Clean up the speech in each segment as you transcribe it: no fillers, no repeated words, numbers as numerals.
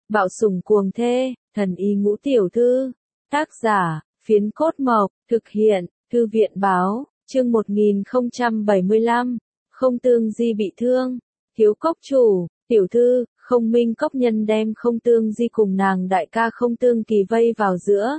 Bạo sủng cuồng thê, thần y ngũ tiểu thư. Tác giả, Phiến Cốt Mộc, thực hiện, Thư viện báo, chương 1075, Không Tương Di bị thương. Thiếu cốc chủ, tiểu thư, Không Minh Cốc nhân đem Không Tương Di cùng nàng đại ca Không Tương Kỳ vây vào giữa.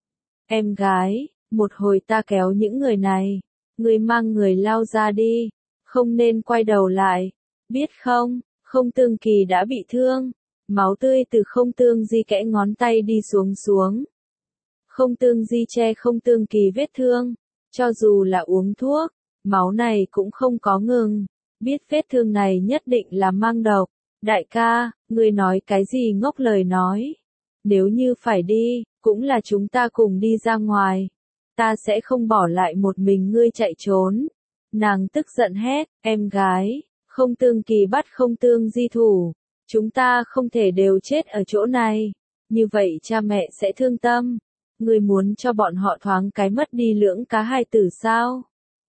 Em gái, một hồi ta kéo những người này, ngươi mang người lao ra đi, không nên quay đầu lại, biết không? Không Tương Kỳ đã bị thương, máu tươi từ Không Tương Di kẽ ngón tay đi xuống. Không Tương Di che Không Tương Kỳ vết thương, cho dù là uống thuốc, máu này cũng không có ngừng, biết vết thương này nhất định là mang độc. Đại ca, ngươi nói cái gì ngốc lời nói? Nếu như phải đi, cũng là chúng ta cùng đi ra ngoài. Ta sẽ không bỏ lại một mình ngươi chạy trốn. Nàng tức giận hét, em gái, Không Tương Kỳ bắt Không Tương Di thủ. Chúng ta không thể đều chết ở chỗ này. Như vậy cha mẹ sẽ thương tâm. Ngươi muốn cho bọn họ thoáng cái mất đi lưỡng cá hai tử sao?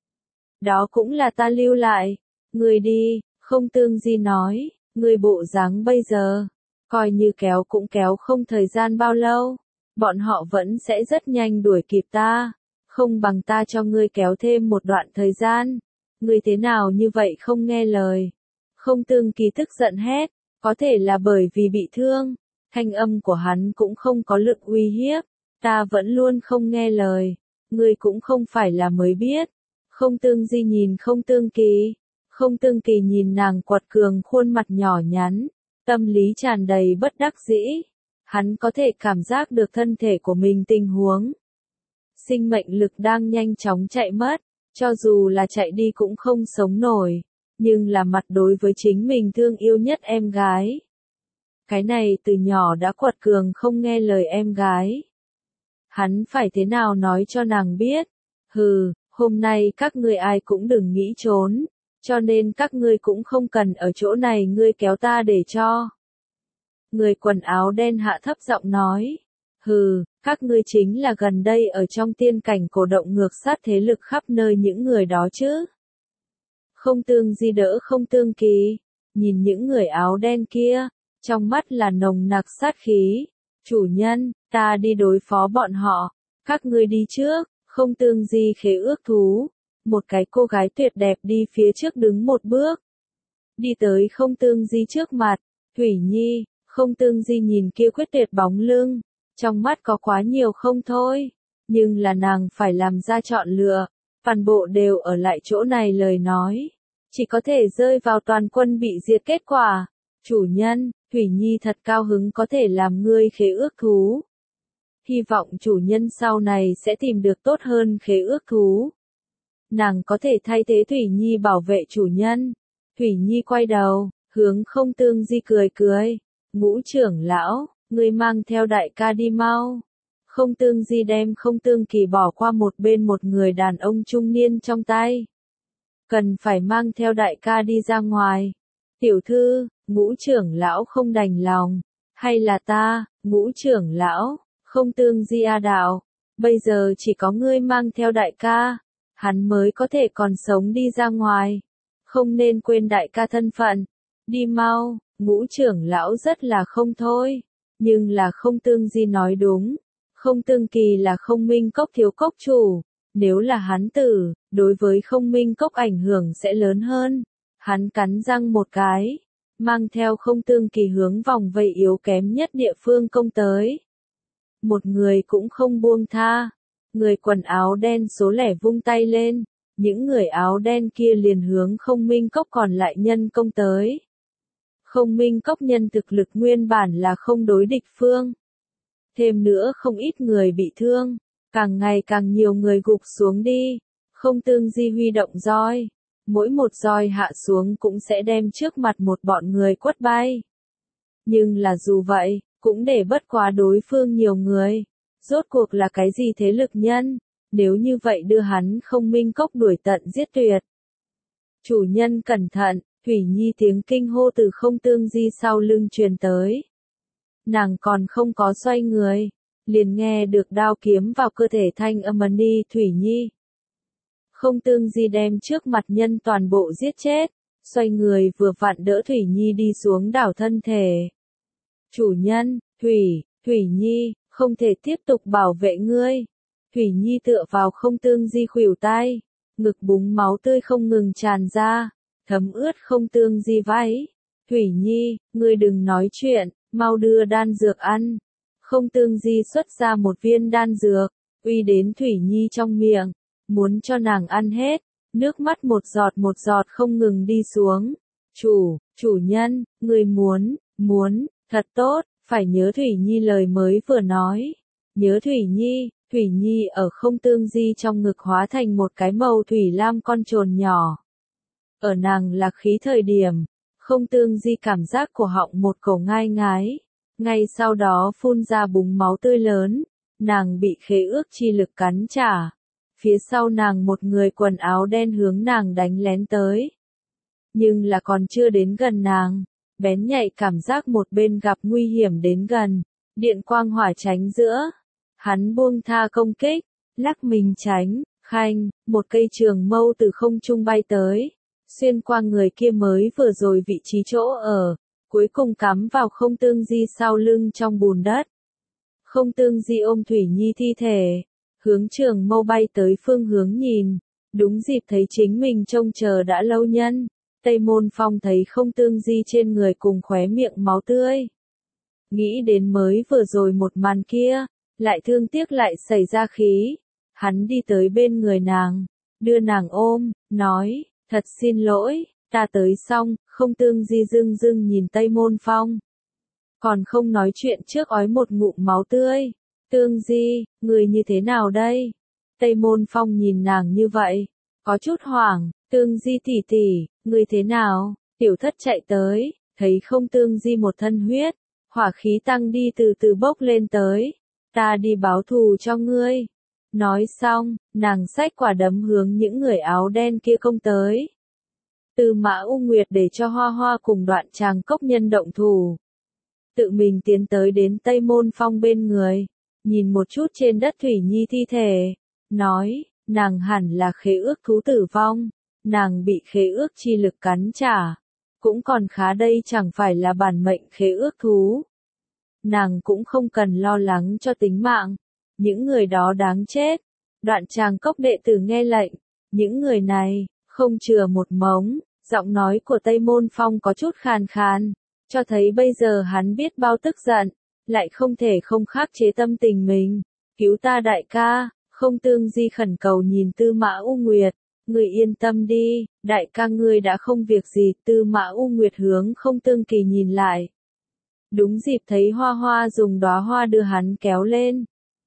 Đó cũng là ta lưu lại. Ngươi đi, Không Tương Di nói, ngươi bộ dáng bây giờ, coi như kéo cũng kéo không thời gian bao lâu. Bọn họ vẫn sẽ rất nhanh đuổi kịp ta. Không bằng ta cho ngươi kéo thêm một đoạn thời gian. Ngươi thế nào như vậy không nghe lời? Không Tương Kỳ tức giận hét, có thể là bởi vì bị thương. Thanh âm của hắn cũng không có lực uy hiếp. Ta vẫn luôn không nghe lời. Ngươi cũng không phải là mới biết. Không Tương Di nhìn Không Tương Kỳ. Không Tương Kỳ nhìn nàng quật cường khuôn mặt nhỏ nhắn. Tâm lý tràn đầy bất đắc dĩ. Hắn có thể cảm giác được thân thể của mình tình huống. Sinh mệnh lực đang nhanh chóng chạy mất. Cho dù là chạy đi cũng không sống nổi. Nhưng là mặt đối với chính mình thương yêu nhất em gái. Cái này từ nhỏ đã quật cường không nghe lời em gái. Hắn phải thế nào nói cho nàng biết? Hừ, hôm nay các ngươi ai cũng đừng nghĩ trốn. Cho nên các ngươi cũng không cần ở chỗ này ngươi kéo ta để cho. Người quần áo đen hạ thấp giọng nói. Hừ, các ngươi chính là gần đây ở trong tiên cảnh cổ động ngược sát thế lực khắp nơi những người đó chứ. Không Tương Di đỡ Không Tương Kỳ, nhìn những người áo đen kia, trong mắt là nồng nặc sát khí. Chủ nhân, ta đi đối phó bọn họ, các ngươi đi trước. Không Tương Di khế ước thú. Một cái cô gái tuyệt đẹp đi phía trước đứng một bước. Đi tới Không Tương Di trước mặt. Thủy Nhi, Không Tương Di nhìn kia quyết tuyệt bóng lưng. Trong mắt có quá nhiều không thôi. Nhưng là nàng phải làm ra chọn lựa. Toàn bộ đều ở lại chỗ này lời nói. Chỉ có thể rơi vào toàn quân bị diệt kết quả. Chủ nhân, Thủy Nhi thật cao hứng có thể làm ngươi khế ước thú. Hy vọng chủ nhân sau này sẽ tìm được tốt hơn khế ước thú. Nàng có thể thay thế Thủy Nhi bảo vệ chủ nhân. Thủy Nhi quay đầu, hướng Không Tương Di cười. Ngũ trưởng lão, ngươi mang theo đại ca đi mau. Không Tương Di đem Không Tương Kỳ bỏ qua một bên một người đàn ông trung niên trong tay. Cần phải mang theo đại ca đi ra ngoài. Tiểu thư, Ngũ trưởng lão không đành lòng. Hay là ta, Ngũ trưởng lão, Không Tương Di đạo. Bây giờ chỉ có ngươi mang theo đại ca. Hắn mới có thể còn sống đi ra ngoài. Không nên quên đại ca thân phận. Đi mau, Ngũ trưởng lão rất là không thôi. Nhưng là Không Tương Di nói đúng. Không Tương Kỳ là Không Minh Cốc thiếu cốc chủ. Nếu là hắn tử, đối với Không Minh Cốc ảnh hưởng sẽ lớn hơn. Hắn cắn răng một cái. Mang theo Không Tương Kỳ hướng vòng vây yếu kém nhất địa phương công tới. Một người cũng không buông tha. Người quần áo đen số lẻ vung tay lên. Những người áo đen kia liền hướng Không Minh Cốc còn lại nhân công tới. Không Minh Cốc nhân thực lực nguyên bản là không đối địch phương. Thêm nữa không ít người bị thương. Càng ngày càng nhiều người gục xuống đi. Không Tương Di huy động roi. Mỗi một roi hạ xuống cũng sẽ đem trước mặt một bọn người quất bay. Nhưng là dù vậy, cũng để bất quá đối phương nhiều người. Rốt cuộc là cái gì thế lực nhân? Nếu như vậy đưa hắn Không Minh Cốc đuổi tận giết tuyệt. Chủ nhân cẩn thận, Thủy Nhi tiếng kinh hô từ Không Tương Di sau lưng truyền tới. Nàng còn không có xoay người, liền nghe được đao kiếm vào cơ thể thanh âm đi Thủy Nhi. Không Tương Di đem trước mặt nhân toàn bộ giết chết, xoay người vừa vặn đỡ Thủy Nhi đi xuống đảo thân thể. Chủ nhân, Thủy Nhi, không thể tiếp tục bảo vệ ngươi. Thủy Nhi tựa vào Không Tương Di khuỷu tay, ngực búng máu tươi không ngừng tràn ra, thấm ướt Không Tương Di váy. Thủy Nhi, ngươi đừng nói chuyện, mau đưa đan dược ăn. Không Tương Di xuất ra một viên đan dược, uy đến Thủy Nhi trong miệng, muốn cho nàng ăn hết, nước mắt một giọt không ngừng đi xuống. Chủ nhân, ngươi muốn, thật tốt, phải nhớ Thủy Nhi lời mới vừa nói. Nhớ Thủy Nhi ở Không Tương Di trong ngực hóa thành một cái màu thủy lam con trồn nhỏ. Ở nàng lạc khí thời điểm, Không Tương Di cảm giác cổ họng một cổ ngai ngái, ngay sau đó phun ra búng máu tươi lớn, nàng bị khế ước chi lực cắn trả. Phía sau nàng một người quần áo đen hướng nàng đánh lén tới. Nhưng là còn chưa đến gần nàng, bén nhạy cảm giác một bên gặp nguy hiểm đến gần, điện quang hỏa tránh giữa. Hắn buông tha công kích, lắc mình tránh, khanh, một cây trường mâu từ không trung bay tới, xuyên qua người kia mới vừa rồi vị trí chỗ ở, cuối cùng cắm vào Không Tương Di sau lưng trong bùn đất. Không Tương Di ôm Thủy Nhi thi thể, hướng trường mâu bay tới phương hướng nhìn, đúng dịp thấy chính mình trông chờ đã lâu nhân. Tây Môn Phong thấy Không Tương Di trên người cùng khóe miệng máu tươi. Nghĩ đến mới vừa rồi một màn kia, lại thương tiếc lại xảy ra khí. Hắn đi tới bên người nàng, đưa nàng ôm, nói, thật xin lỗi, ta tới xong. Không Tương Di dưng nhìn Tây Môn Phong. Còn không nói chuyện trước ói một ngụm máu tươi. Tương Di, người như thế nào đây? Tây Môn Phong nhìn nàng như vậy, có chút hoảng. Tương Di tỷ tỷ, người thế nào? Tiểu thất chạy tới, thấy Không Tương Di một thân huyết, hỏa khí tăng đi từ từ bốc lên tới. Ta đi báo thù cho ngươi. Nói xong, nàng xách quả đấm hướng những người áo đen kia công tới. Tư Mã U Nguyệt để cho Hoa Hoa cùng Đoạn Tràng Cốc nhân động thủ. Tự mình tiến tới đến Tây Môn Phong bên người, nhìn một chút trên đất Thủy Nhi thi thể, nói, nàng hẳn là khế ước thú tử vong, nàng bị khế ước chi lực cắn trả, cũng còn khá đây chẳng phải là bản mệnh khế ước thú. Nàng cũng không cần lo lắng cho tính mạng, những người đó đáng chết. Đoạn Tràng Cốc đệ tử nghe lệnh, những người này, không chừa một mống. Giọng nói của Tây Môn Phong có chút khàn khàn, cho thấy bây giờ hắn biết bao tức giận, lại không thể không khắc chế tâm tình mình. Cứu ta đại ca. Không Tương Di khẩn cầu nhìn Tư Mã U Nguyệt, người yên tâm đi, đại ca ngươi đã không việc gì. Tư Mã U Nguyệt hướng Không Tương Kỳ nhìn lại. Đúng dịp thấy Hoa Hoa dùng đóa hoa đưa hắn kéo lên.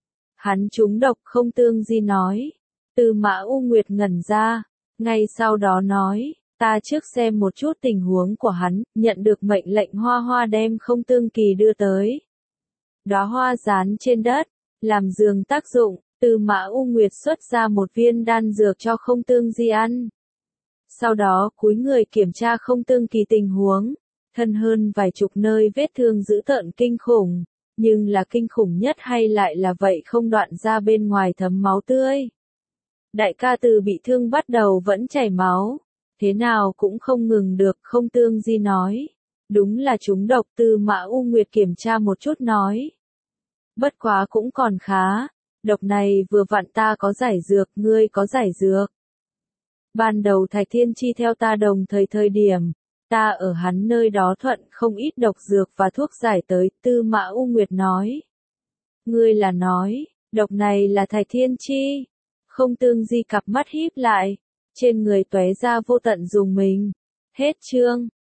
Hắn trúng độc. Không Tương Di nói. Tư Mã U Nguyệt ngẩn ra, ngay sau đó nói, ta trước xem một chút tình huống của hắn. Nhận được mệnh lệnh, Hoa Hoa đem Không Tương Kỳ đưa tới. Đóa hoa dán trên đất, làm giường tác dụng. Tư Mã U Nguyệt xuất ra một viên đan dược cho Không Tương Di ăn. Sau đó cúi người kiểm tra Không Tương Kỳ tình huống. Thân hơn vài chục nơi vết thương dữ tợn kinh khủng, nhưng là kinh khủng nhất hay lại là vậy không đoạn ra bên ngoài thấm máu tươi. Đại ca từ bị thương bắt đầu vẫn chảy máu, thế nào cũng không ngừng được. Không Tương Di nói, đúng là trúng độc. Tư Mã U Nguyệt kiểm tra một chút nói, bất quá cũng còn khá. Độc này vừa vặn ta có giải dược, ngươi có giải dược. Ban đầu Thạch Thiên Chi theo ta đồng thời điểm, ta ở hắn nơi đó thuận không ít độc dược và thuốc giải tới. Tư Mã U Nguyệt nói. Ngươi là nói, độc này là Thạch Thiên Chi. Không Tương Di cặp mắt híp lại, trên người tóe ra vô tận dùng mình. Hết chương.